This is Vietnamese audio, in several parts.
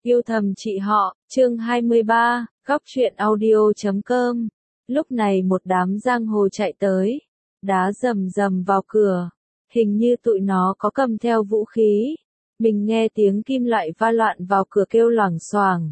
Yêu thầm chị họ, chương 23, góc truyện audio.com. Lúc này một đám giang hồ chạy tới, đá rầm rầm vào cửa. Hình như tụi nó có cầm theo vũ khí. Mình nghe tiếng kim loại va loạn vào cửa kêu loảng xoảng.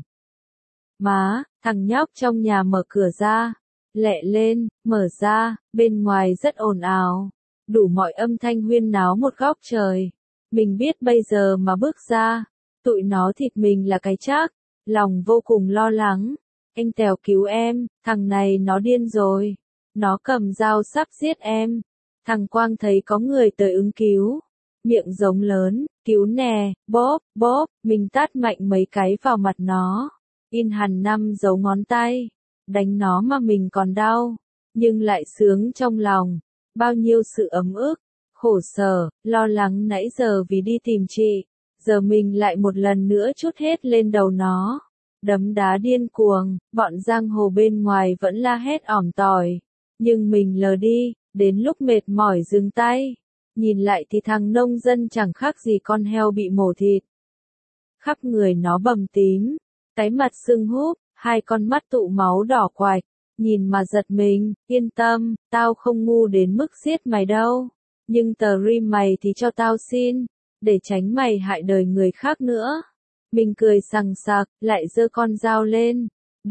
Má, thằng nhóc trong nhà mở cửa ra. Lẹ lên, mở ra, bên ngoài rất ồn ào. Đủ mọi âm thanh huyên náo một góc trời. Mình biết bây giờ mà bước ra, tụi nó thịt mình là cái chắc, lòng vô cùng lo lắng. Anh Tèo cứu em, thằng này nó điên rồi. Nó cầm dao sắp giết em. Thằng Quang thấy có người tới ứng cứu. Miệng giống lớn, cứu nè, bóp, bóp, mình tát mạnh mấy cái vào mặt nó. In hẳn 5 dấu ngón tay. Đánh nó mà mình còn đau, nhưng lại sướng trong lòng. Bao nhiêu sự ấm ức, khổ sở, lo lắng nãy giờ vì đi tìm chị. Giờ mình lại một lần nữa trút hết lên đầu nó. Đấm đá điên cuồng, bọn giang hồ bên ngoài vẫn la hét ỏm tỏi. Nhưng mình lờ đi, đến lúc mệt mỏi dừng tay. Nhìn lại thì thằng nông dân chẳng khác gì con heo bị mổ thịt. Khắp người nó bầm tím, cái mặt sưng húp, hai con mắt tụ máu đỏ quạch. Nhìn mà giật mình, yên tâm, tao không ngu đến mức giết mày đâu. Nhưng tờ rim mày thì cho tao xin, để tránh mày hại đời người khác nữa. Mình cười sằng sặc, lại giơ con dao lên.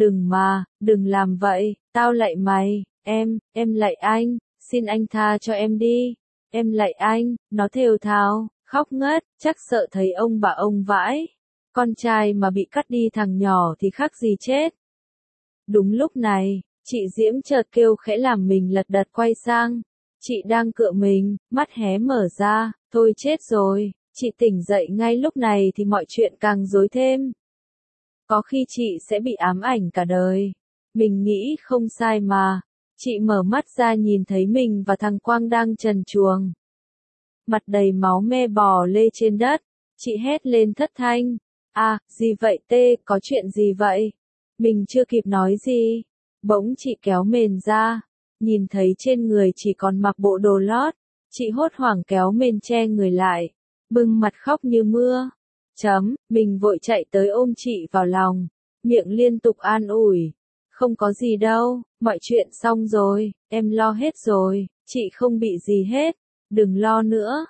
Đừng làm vậy, tao lạy mày, em lạy anh, xin anh tha cho em đi. Em lạy anh, nó thều thào, khóc ngất, chắc sợ thấy ông bà ông vãi. Con trai mà bị cắt đi thằng nhỏ thì khác gì chết. Đúng lúc này, chị Diễm chợt kêu khẽ làm mình lật đật quay sang. Chị đang cựa mình, mắt hé mở ra, thôi chết rồi. Chị tỉnh dậy ngay lúc này thì mọi chuyện càng rối thêm. Có khi chị sẽ bị ám ảnh cả đời. Mình nghĩ không sai mà. Chị mở mắt ra nhìn thấy mình và thằng Quang đang trần truồng. Mặt đầy máu me bò lê trên đất. Chị hét lên thất thanh. À, gì vậy tê, có chuyện gì vậy? Mình chưa kịp nói gì. Bỗng chị kéo mền ra. Nhìn thấy trên người chỉ còn mặc bộ đồ lót. Chị hốt hoảng kéo mền che người lại. Bưng mặt khóc như mưa. Mình vội chạy tới ôm chị vào lòng. Miệng liên tục an ủi. Không có gì đâu, mọi chuyện xong rồi, em lo hết rồi, chị không bị gì hết. Đừng lo nữa.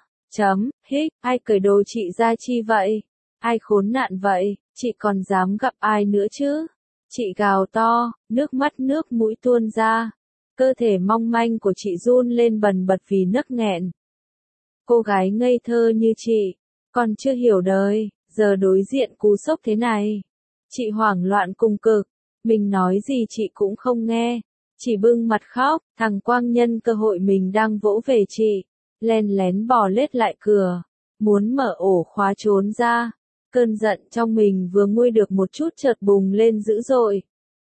Ai cởi đồ chị ra chi vậy? Ai khốn nạn vậy, chị còn dám gặp ai nữa chứ? Chị gào to, nước mắt nước mũi tuôn ra. Cơ thể mong manh của chị run lên bần bật vì nấc nghẹn. Cô gái ngây thơ như chị, còn chưa hiểu đời, giờ đối diện cú sốc thế này. Chị hoảng loạn cùng cực, mình nói gì chị cũng không nghe, chỉ bưng mặt khóc. Thằng Quang nhân cơ hội mình đang vỗ về chị, len lén bò lết lại cửa, muốn mở ổ khóa trốn ra. Cơn giận trong mình vừa nguôi được một chút chợt bùng lên dữ dội.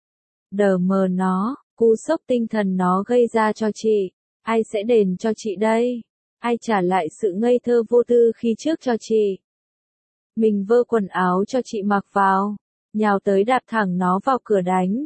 Đờ mờ nó, cú sốc tinh thần nó gây ra cho chị, ai sẽ đền cho chị đây? Ai trả lại sự ngây thơ vô tư khi trước cho chị? Mình vơ quần áo cho chị mặc vào, nhào tới đạp thẳng nó vào cửa đánh.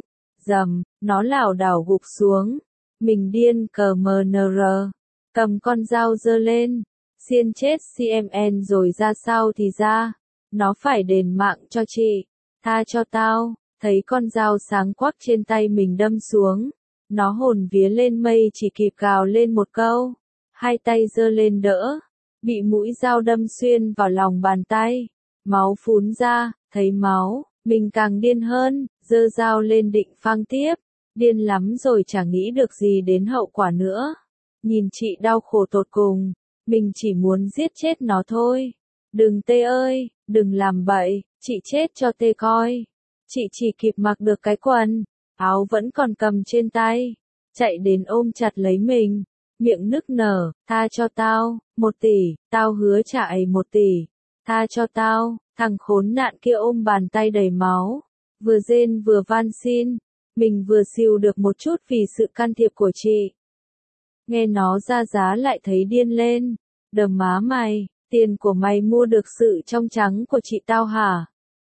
Nó lảo đảo gục xuống. Mình điên CMNR, cầm con dao giơ lên, xiên chết CMN rồi ra sao thì ra. Nó phải đền mạng cho chị, tha cho tao. Thấy con dao sáng quắc trên tay mình đâm xuống, nó hồn vía lên mây chỉ kịp gào lên một câu. Hai tay giơ lên đỡ, bị mũi dao đâm xuyên vào lòng bàn tay. Máu phún ra, thấy máu, mình càng điên hơn, giơ dao lên định phang tiếp. Điên lắm rồi chả nghĩ được gì đến hậu quả nữa. Nhìn chị đau khổ tột cùng, mình chỉ muốn giết chết nó thôi. Đừng tê ơi, đừng làm bậy, chị chết cho tê coi. Chị chỉ kịp mặc được cái quần, áo vẫn còn cầm trên tay. Chạy đến ôm chặt lấy mình, miệng nức nở, tha cho tao, 1 tỷ, tao hứa trả ấy 1 tỷ. Tha cho tao. Thằng khốn nạn kia ôm bàn tay đầy máu, vừa rên vừa van xin. Mình vừa xìu được một chút vì sự can thiệp của chị. Nghe nó ra giá lại thấy điên lên. Đờ má mày, tiền của mày mua được sự trong trắng của chị tao hả?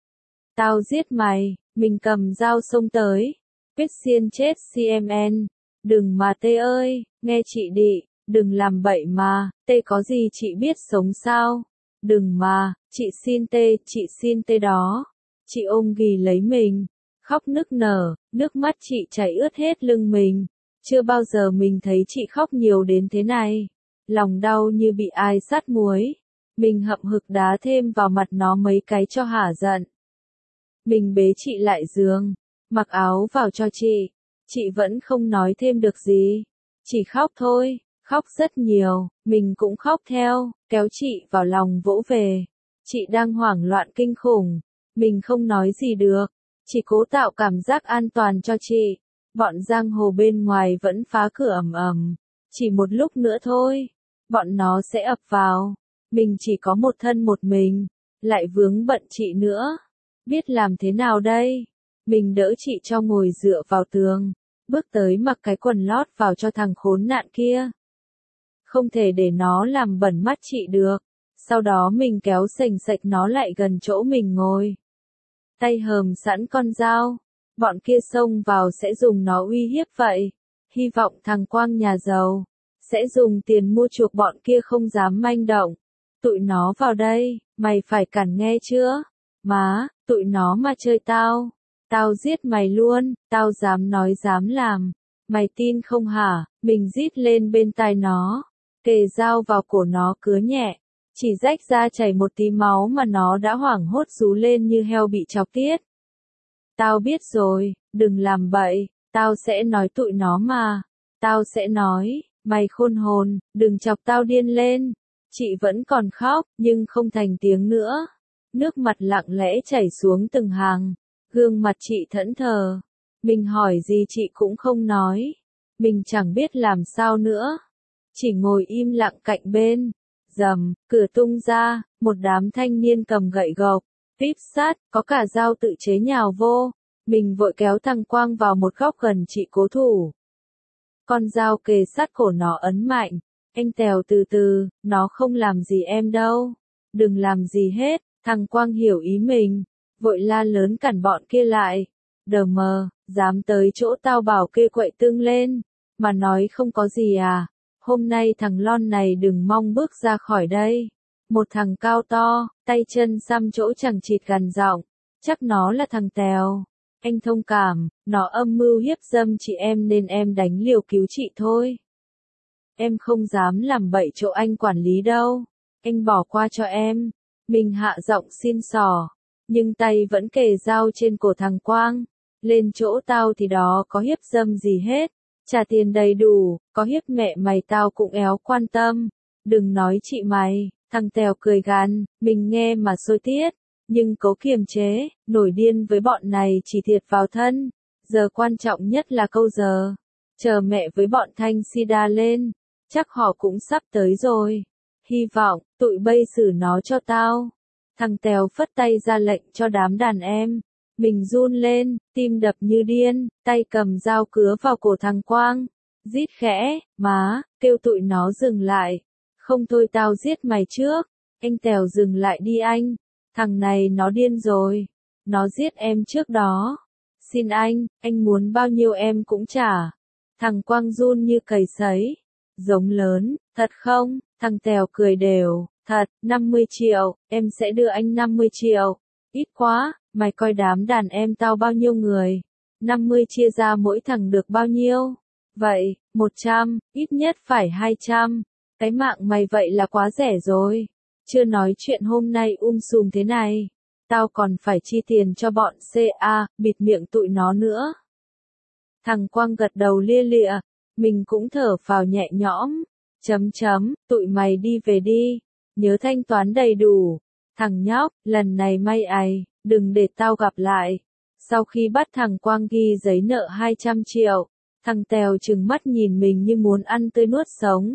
Tao giết mày. Mình cầm dao xông tới, quyết xiên chết CMN. Đừng mà tê ơi, nghe chị đị, đừng làm bậy mà, tê có gì chị biết sống sao? Đừng mà, chị xin tê đó. Chị ôm ghì lấy mình, khóc nức nở, nước mắt chị chảy ướt hết lưng mình. Chưa bao giờ mình thấy chị khóc nhiều đến thế này. Lòng đau như bị ai sát muối. Mình hậm hực đá thêm vào mặt nó mấy cái cho hả giận. Mình bế chị lại giường, mặc áo vào cho chị. Chị vẫn không nói thêm được gì. Chỉ khóc thôi, khóc rất nhiều, mình cũng khóc theo, kéo chị vào lòng vỗ về. Chị đang hoảng loạn kinh khủng, mình không nói gì được, chỉ cố tạo cảm giác an toàn cho chị. Bọn giang hồ bên ngoài vẫn phá cửa ầm ầm, chỉ một lúc nữa thôi, bọn nó sẽ ập vào. Mình chỉ có một thân một mình, lại vướng bận chị nữa. Biết làm thế nào đây? Mình đỡ chị cho ngồi dựa vào tường, bước tới mặc cái quần lót vào cho thằng khốn nạn kia. Không thể để nó làm bẩn mắt chị được. Sau đó mình kéo sành sạch nó lại gần chỗ mình ngồi. Tay hờm sẵn con dao. Bọn kia xông vào sẽ dùng nó uy hiếp vậy. Hy vọng thằng Quang nhà giàu sẽ dùng tiền mua chuộc bọn kia không dám manh động. Tụi nó vào đây, mày phải cản nghe chưa? Má, tụi nó mà chơi tao, tao giết mày luôn, tao dám nói dám làm. Mày tin không hả? Mình rít lên bên tai nó, kề dao vào cổ nó cứa nhẹ. Chỉ rách ra chảy một tí máu mà nó đã hoảng hốt rú lên như heo bị chọc tiết. Tao biết rồi, đừng làm bậy, tao sẽ nói tụi nó mà. Tao sẽ nói, mày khôn hồn, đừng chọc tao điên lên. Chị vẫn còn khóc, nhưng không thành tiếng nữa. Nước mặt lặng lẽ chảy xuống từng hàng. Gương mặt chị thẫn thờ. Mình hỏi gì chị cũng không nói. Mình chẳng biết làm sao nữa. Chỉ ngồi im lặng cạnh bên. Rầm, cửa tung ra, một đám thanh niên cầm gậy gộc, vít sắt, có cả dao tự chế nhào vô. Mình vội kéo thằng Quang vào một góc gần chị cố thủ. Con dao kề sát cổ nó ấn mạnh. Anh Tèo từ từ, nó không làm gì em đâu. Đừng làm gì hết, thằng Quang hiểu ý mình. Vội la lớn cản bọn kia lại. Đờ mờ, dám tới chỗ tao bảo kê quậy tương lên. Mà nói không có gì à. Hôm nay thằng Lon này đừng mong bước ra khỏi đây. Một thằng cao to, tay chân xăm chỗ chẳng chịt gằn giọng. Chắc nó là thằng Tèo. Anh thông cảm, nó âm mưu hiếp dâm chị em nên em đánh liều cứu chị thôi. Em không dám làm bậy chỗ anh quản lý đâu. Anh bỏ qua cho em. Mình hạ giọng xin xỏ. Nhưng tay vẫn kề dao trên cổ thằng Quang. Lên chỗ tao thì đó có hiếp dâm gì hết. Trả tiền đầy đủ, có hiếp mẹ mày tao cũng éo quan tâm. Đừng nói chị mày, thằng Tèo cười gằn, mình nghe mà sôi tiết. Nhưng cố kiềm chế, nổi điên với bọn này chỉ thiệt vào thân. Giờ quan trọng nhất là câu giờ. Chờ mẹ với bọn Thanh Sida lên. Chắc họ cũng sắp tới rồi. Hy vọng, tụi bây xử nó cho tao. Thằng Tèo phất tay ra lệnh cho đám đàn em. Mình run lên, tim đập như điên, tay cầm dao cứa vào cổ thằng Quang. Rít khẽ, má, kêu tụi nó dừng lại. Không thôi tao giết mày trước. Anh Tèo dừng lại đi anh. Thằng này nó điên rồi. Nó giết em trước đó. Xin anh muốn bao nhiêu em cũng trả. Thằng Quang run như cầy sấy. Giống lớn, thật không? Thằng Tèo cười đều, thật, 50 triệu, em sẽ đưa anh 50 triệu. Ít quá, mày coi đám đàn em tao bao nhiêu người. 50 chia ra mỗi thằng được bao nhiêu? Vậy, 100, ít nhất phải 200. Cái mạng mày vậy là quá rẻ rồi. Chưa nói chuyện hôm nay sùm thế này. Tao còn phải chi tiền cho bọn CA, bịt miệng tụi nó nữa. Thằng Quang gật đầu lia lịa. Mình cũng thở phào nhẹ nhõm. Tụi mày đi về đi. Nhớ thanh toán đầy đủ. Thằng nhóc, lần này may ày, đừng để tao gặp lại. Sau khi bắt thằng Quang ghi giấy nợ 200 triệu, thằng Tèo trừng mắt nhìn mình như muốn ăn tươi nuốt sống.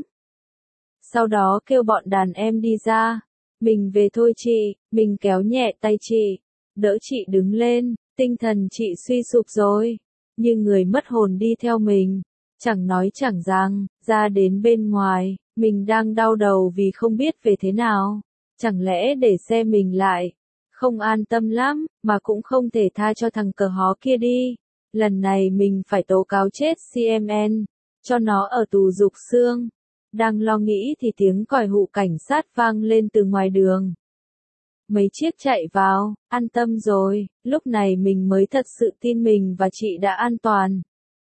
Sau đó kêu bọn đàn em đi ra. Mình về thôi chị, mình kéo nhẹ tay chị. Đỡ chị đứng lên, tinh thần chị suy sụp rồi. Như người mất hồn đi theo mình. Chẳng nói chẳng rằng, ra đến bên ngoài, mình đang đau đầu vì không biết về thế nào. Chẳng lẽ để xe mình lại? Không an tâm lắm, mà cũng không thể tha cho thằng cờ hó kia đi. Lần này mình phải tố cáo chết CMN, cho nó ở tù rục xương. Đang lo nghĩ thì tiếng còi hụ cảnh sát vang lên từ ngoài đường. mấy chiếc chạy vào, an tâm rồi, lúc này mình mới thật sự tin mình và chị đã an toàn.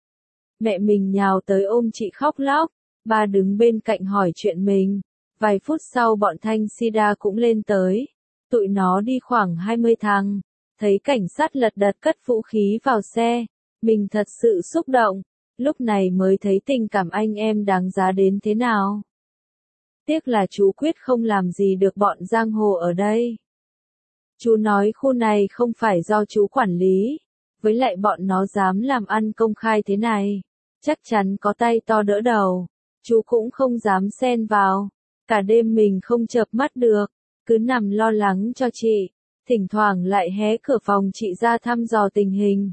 Mẹ mình nhào tới ôm chị khóc lóc, ba đứng bên cạnh hỏi chuyện mình. Vài phút sau bọn Thanh Sida cũng lên tới. Tụi nó đi khoảng 20 thằng. Thấy cảnh sát lật đật cất vũ khí vào xe. Mình thật sự xúc động. Lúc này mới thấy tình cảm anh em đáng giá đến thế nào. Tiếc là chú Quyết không làm gì được bọn giang hồ ở đây. Chú nói khu này không phải do chú quản lý. Với lại bọn nó dám làm ăn công khai thế này. Chắc chắn có tay to đỡ đầu. Chú cũng không dám xen vào. Cả đêm mình không chợp mắt được. Cứ nằm lo lắng cho chị. Thỉnh thoảng lại hé cửa phòng chị ra thăm dò tình hình.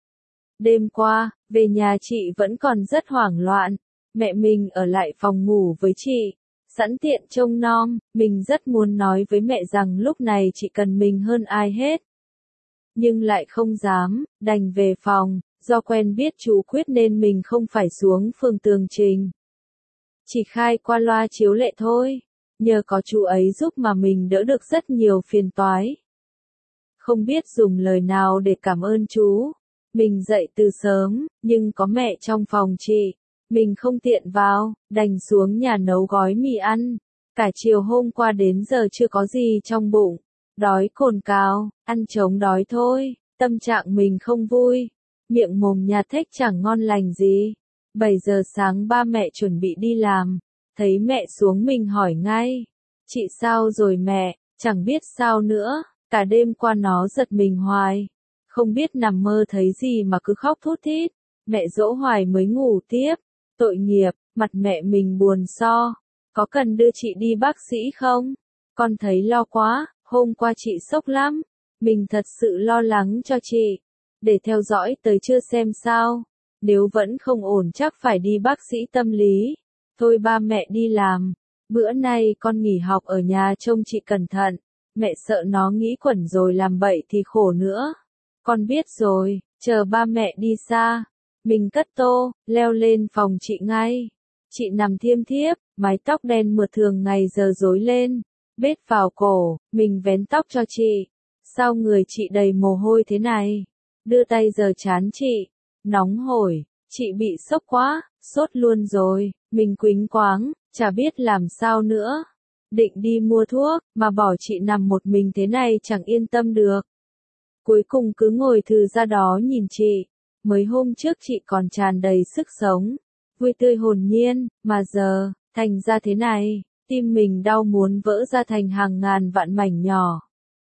Đêm qua, về nhà chị vẫn còn rất hoảng loạn. Mẹ mình ở lại phòng ngủ với chị. Sẵn tiện trông nom, mình rất muốn nói với mẹ rằng lúc này chị cần mình hơn ai hết. Nhưng lại không dám, đành về phòng, do quen biết chú Quyết nên mình không phải xuống phường Tường Trình. Chỉ khai qua loa chiếu lệ thôi, nhờ có chú ấy giúp mà mình đỡ được rất nhiều phiền toái. Không biết dùng lời nào để cảm ơn chú. Mình dậy từ sớm, nhưng có mẹ trong phòng chị. Mình không tiện vào, đành xuống nhà nấu gói mì ăn. Cả chiều hôm qua đến giờ chưa có gì trong bụng. Đói cồn cào, ăn chống đói thôi. Tâm trạng mình không vui. Miệng mồm nhạt thếch chẳng ngon lành gì. 7 giờ sáng ba mẹ chuẩn bị đi làm. Thấy mẹ xuống mình hỏi ngay. Chị sao rồi mẹ? Chẳng biết sao nữa. Cả đêm qua nó giật mình hoài. Không biết nằm mơ thấy gì mà cứ khóc thút thít. Mẹ dỗ hoài mới ngủ tiếp. Tội nghiệp, mặt mẹ mình buồn so. Có cần đưa chị đi bác sĩ không? Con thấy lo quá, hôm qua chị sốc lắm. Mình thật sự lo lắng cho chị. Để theo dõi tới trưa xem sao. Nếu vẫn không ổn chắc phải đi bác sĩ tâm lý. Thôi ba mẹ đi làm. Bữa nay con nghỉ học ở nhà trông chị cẩn thận. Mẹ sợ nó nghĩ quẩn rồi làm bậy thì khổ nữa. Con biết rồi, chờ ba mẹ đi xa. Mình cất tô, leo lên phòng chị ngay. Chị nằm thiêm thiếp, mái tóc đen mượt thường ngày giờ rối lên. Bết vào cổ, mình vén tóc cho chị. Sao người chị đầy mồ hôi thế này? Đưa tay giờ chán chị. Nóng hổi, chị bị sốc quá, sốt luôn rồi. Mình quýnh quáng, chả biết làm sao nữa. Định đi mua thuốc, mà bỏ chị nằm một mình thế này chẳng yên tâm được. Cuối cùng cứ ngồi thừ ra đó nhìn chị. Mới hôm trước chị còn tràn đầy sức sống, vui tươi hồn nhiên, mà giờ, thành ra thế này, tim mình đau muốn vỡ ra thành hàng ngàn vạn mảnh nhỏ.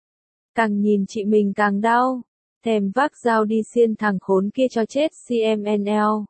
Càng nhìn chị mình càng đau, thèm vác dao đi xiên thằng khốn kia cho chết CMNL.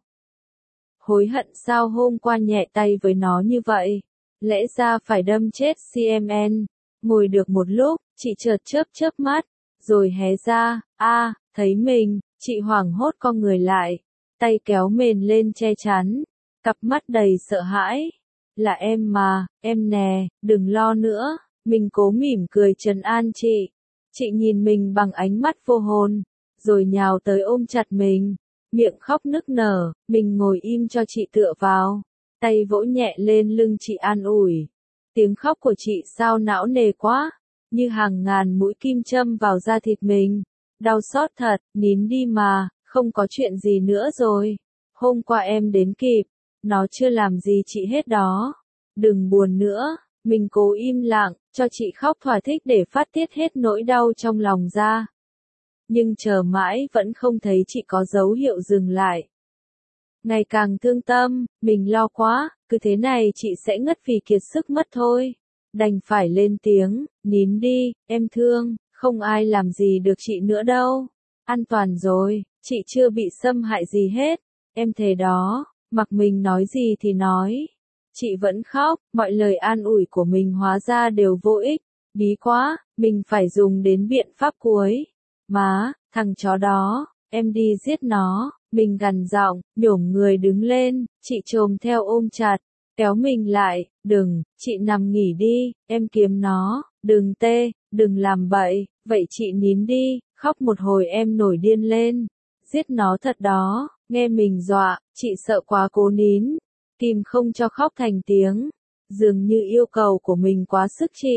Hối hận sao hôm qua nhẹ tay với nó như vậy, lẽ ra phải đâm chết CMN. Ngồi được một lúc, chị chợt chớp mắt, rồi hé ra, thấy mình. Chị hoảng hốt con người lại, tay kéo mền lên che chắn, cặp mắt đầy sợ hãi. Là em mà, em nè, đừng lo nữa. Mình cố mỉm cười trấn an chị. Chị nhìn mình bằng ánh mắt vô hồn, rồi nhào tới ôm chặt mình, miệng khóc nức nở. Mình ngồi im cho chị tựa vào, tay vỗ nhẹ lên lưng chị an ủi. Tiếng khóc của chị sao não nề quá, như hàng ngàn mũi kim châm vào da thịt mình. Đau xót thật, nín đi mà, không có chuyện gì nữa rồi. Hôm qua em đến kịp, nó chưa làm gì chị hết đó. Đừng buồn nữa, mình cố im lặng, cho chị khóc thỏa thích để phát tiết hết nỗi đau trong lòng ra. Nhưng chờ mãi vẫn không thấy chị có dấu hiệu dừng lại. Ngày càng thương tâm, mình lo quá, cứ thế này chị sẽ ngất vì kiệt sức mất thôi. Đành phải lên tiếng, nín đi, em thương. Không ai làm gì được chị nữa đâu. An toàn rồi, chị chưa bị xâm hại gì hết. Em thề đó, mặc mình nói gì thì nói. Chị vẫn khóc, mọi lời an ủi của mình hóa ra đều vô ích. Bí quá, mình phải dùng đến biện pháp cuối. Má, thằng chó đó, em đi giết nó. Mình gằn giọng, nhổm người đứng lên, chị chồm theo ôm chặt, kéo mình lại. Đừng, chị nằm nghỉ đi, em kiếm nó. Đừng đừng làm bậy, vậy chị nín đi, khóc một hồi em nổi điên lên. Giết nó thật đó, nghe mình dọa, chị sợ quá cố nín, kìm không cho khóc thành tiếng. Dường như yêu cầu của mình quá sức chị.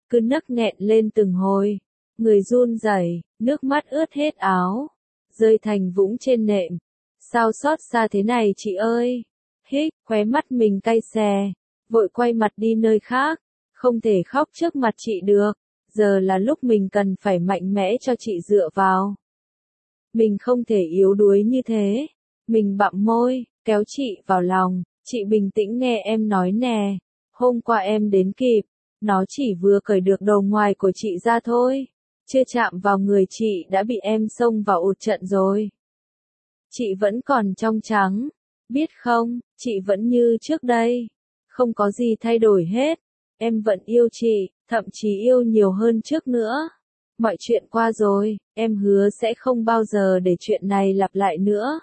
cứ nấc nghẹn lên từng hồi. Người run rẩy, nước mắt ướt hết áo, rơi thành vũng trên nệm. Sao xót xa thế này chị ơi? Hít, khóe mắt mình cay xè, vội quay mặt đi nơi khác. Không thể khóc trước mặt chị được, giờ là lúc mình cần phải mạnh mẽ cho chị dựa vào. Mình không thể yếu đuối như thế. Mình bặm môi, kéo chị vào lòng, chị bình tĩnh nghe em nói nè. Hôm qua em đến kịp, nó chỉ vừa cởi được đầu ngoài của chị ra thôi. Chưa chạm vào người chị đã bị em xông vào ụt trận rồi. Chị vẫn còn trong trắng, biết không, chị vẫn như trước đây. Không có gì thay đổi hết. Em vẫn yêu chị, thậm chí yêu nhiều hơn trước nữa. Mọi chuyện qua rồi, em hứa sẽ không bao giờ để chuyện này lặp lại nữa.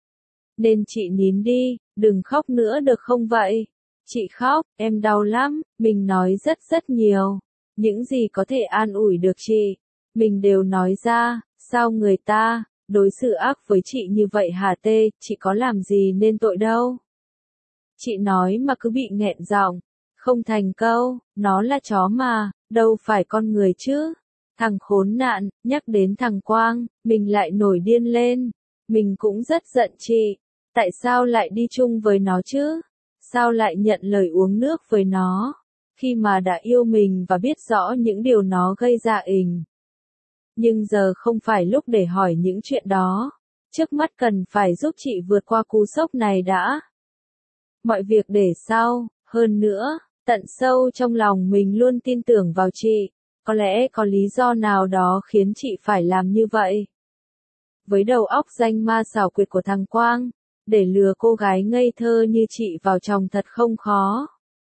Nên chị nín đi, đừng khóc nữa được không vậy? Chị khóc, em đau lắm, mình nói rất nhiều. Những gì có thể an ủi được chị, mình đều nói ra. Sao người ta đối xử ác với chị như vậy hả tê? Chị có làm gì nên tội đâu. Chị nói mà cứ bị nghẹn giọng, không thành câu. Nó là chó mà, đâu phải con người chứ. Thằng khốn nạn, nhắc đến thằng Quang, mình lại nổi điên lên. Mình cũng rất giận chị. Tại sao lại đi chung với nó chứ? Sao lại nhận lời uống nước với nó? Khi mà đã yêu mình và biết rõ những điều nó gây ra ình. Nhưng giờ không phải lúc để hỏi những chuyện đó. Trước mắt cần phải giúp chị vượt qua cú sốc này đã. Mọi việc để sau, hơn nữa, tận sâu trong lòng mình luôn tin tưởng vào chị. Có lẽ có lý do nào đó khiến chị phải làm như vậy. Với đầu óc danh ma xảo quyệt của thằng Quang, để lừa cô gái ngây thơ như chị vào chồng thật không khó.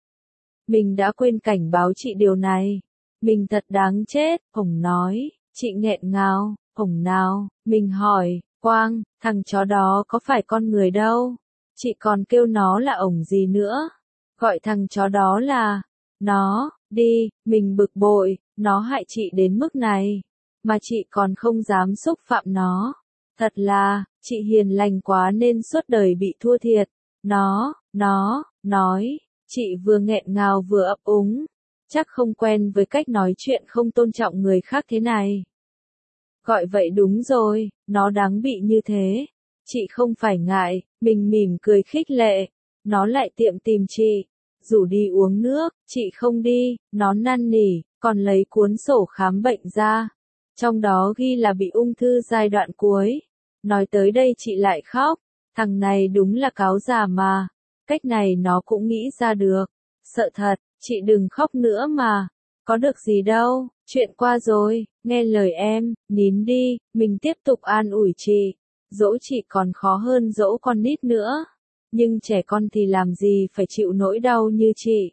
Mình đã quên cảnh báo chị điều này. Mình thật đáng chết, Hồng nói. Chị nghẹn ngào, Hồng nào, mình hỏi, Quang, thằng chó đó có phải con người đâu. Chị còn kêu nó là ổng gì nữa. Gọi thằng chó đó là, nó, đi, mình bực bội, nó hại chị đến mức này. Mà chị còn không dám xúc phạm nó. Thật là, chị hiền lành quá nên suốt đời bị thua thiệt. Nó, nói, chị vừa nghẹn ngào vừa ấp úng. Chắc không quen với cách nói chuyện không tôn trọng người khác thế này. Gọi vậy đúng rồi, nó đáng bị như thế. Chị không phải ngại, mình mỉm cười khích lệ. Nó lại tìm chị, rủ đi uống nước, chị không đi, nó năn nỉ, còn lấy cuốn sổ khám bệnh ra. Trong đó ghi là bị ung thư giai đoạn cuối. Nói tới đây chị lại khóc, thằng này đúng là cáo già mà. Cách này nó cũng nghĩ ra được. Sợ thật, chị đừng khóc nữa mà. Có được gì đâu, chuyện qua rồi, nghe lời em, nín đi, mình tiếp tục an ủi chị. Dỗ chị còn khó hơn dỗ con nít nữa. Nhưng trẻ con thì làm gì phải chịu nỗi đau như chị.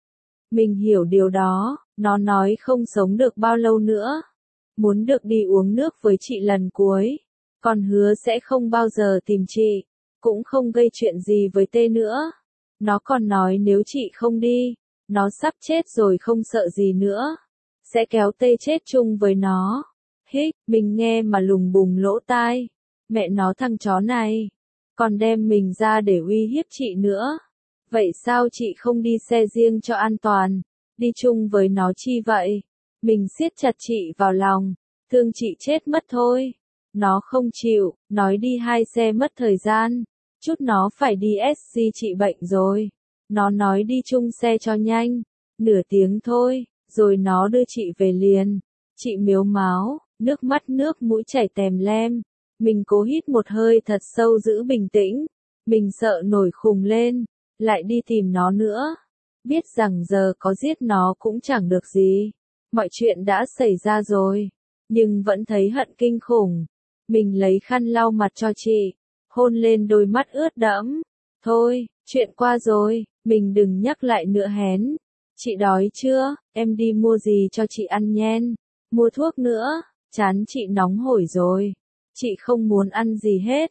Mình hiểu điều đó, nó nói không sống được bao lâu nữa. Muốn được đi uống nước với chị lần cuối. Còn hứa sẽ không bao giờ tìm chị. Cũng không gây chuyện gì với Tê nữa. Nó còn nói nếu chị không đi, nó sắp chết rồi không sợ gì nữa. Sẽ kéo Tê chết chung với nó. Hích, mình nghe mà lùng bùng lỗ tai. Mẹ nó thằng chó này. Còn đem mình ra để uy hiếp chị nữa. Vậy sao chị không đi xe riêng cho an toàn? Đi chung với nó chi vậy? Mình siết chặt chị vào lòng. Thương chị chết mất thôi. Nó không chịu, nói đi 2 xe mất thời gian. Chút nó phải đi SC trị bệnh rồi. Nó nói đi chung xe cho nhanh. Nửa tiếng thôi, rồi nó đưa chị về liền. Chị mếu máo, nước mắt nước mũi chảy tèm lem. Mình cố hít một hơi thật sâu giữ bình tĩnh. Mình sợ nổi khùng lên, lại đi tìm nó nữa. Biết rằng giờ có giết nó cũng chẳng được gì. Mọi chuyện đã xảy ra rồi, nhưng vẫn thấy hận kinh khủng. Mình lấy khăn lau mặt cho chị, hôn lên đôi mắt ướt đẫm. Thôi, chuyện qua rồi, mình đừng nhắc lại nữa hén. Chị đói chưa? Em đi mua gì cho chị ăn nhen? Mua thuốc nữa, chán chị nóng hổi rồi. Chị không muốn ăn gì hết.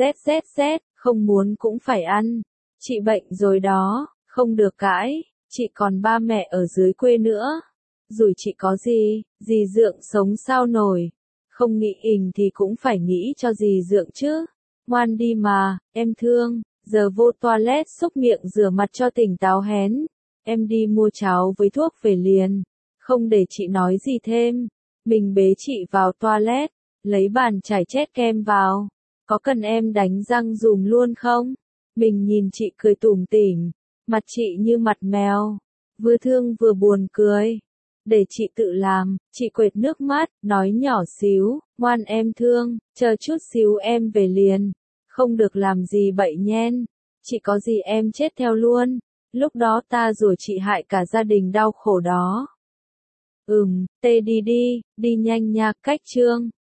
ZZZ, không muốn cũng phải ăn. Chị bệnh rồi đó, không được cãi. Chị còn ba mẹ ở dưới quê nữa. Rủi chị có gì, dì Dượng sống sao nổi. Không nghĩ ình thì cũng phải nghĩ cho dì Dượng chứ. Ngoan đi mà, em thương. Giờ vô toilet xúc miệng rửa mặt cho tỉnh táo hén. Em đi mua cháo với thuốc về liền. Không để chị nói gì thêm, mình bế chị vào toilet, lấy bàn chải chét kem vào. Có cần em đánh răng dùm luôn không? Mình nhìn chị cười tủm tỉm, mặt chị như mặt mèo, vừa thương vừa buồn cười. Để chị tự làm, chị quệt nước mắt, nói nhỏ xíu, ngoan em thương, chờ chút xíu em về liền. Không được làm gì bậy nhen, chị có gì em chết theo luôn. Lúc đó ta rủa chị hại cả gia đình đau khổ đó. Tê đi đi, đi nhanh nha, cách chương.